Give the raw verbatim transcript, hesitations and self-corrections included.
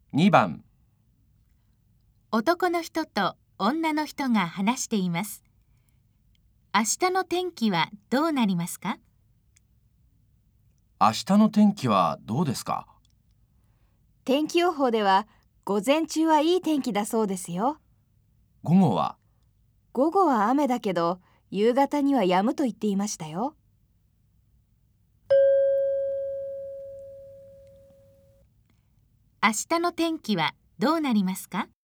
にばん、 男の人と女の人が話しています。明日の天気はどうなりますか？ 明日の天気はどうですか？ 天気予報では午前中はいい天気だそうですよ。 午後は、 午後は雨だけど夕方には止むと言っていましたよ。 明日の天気はどうなりますか？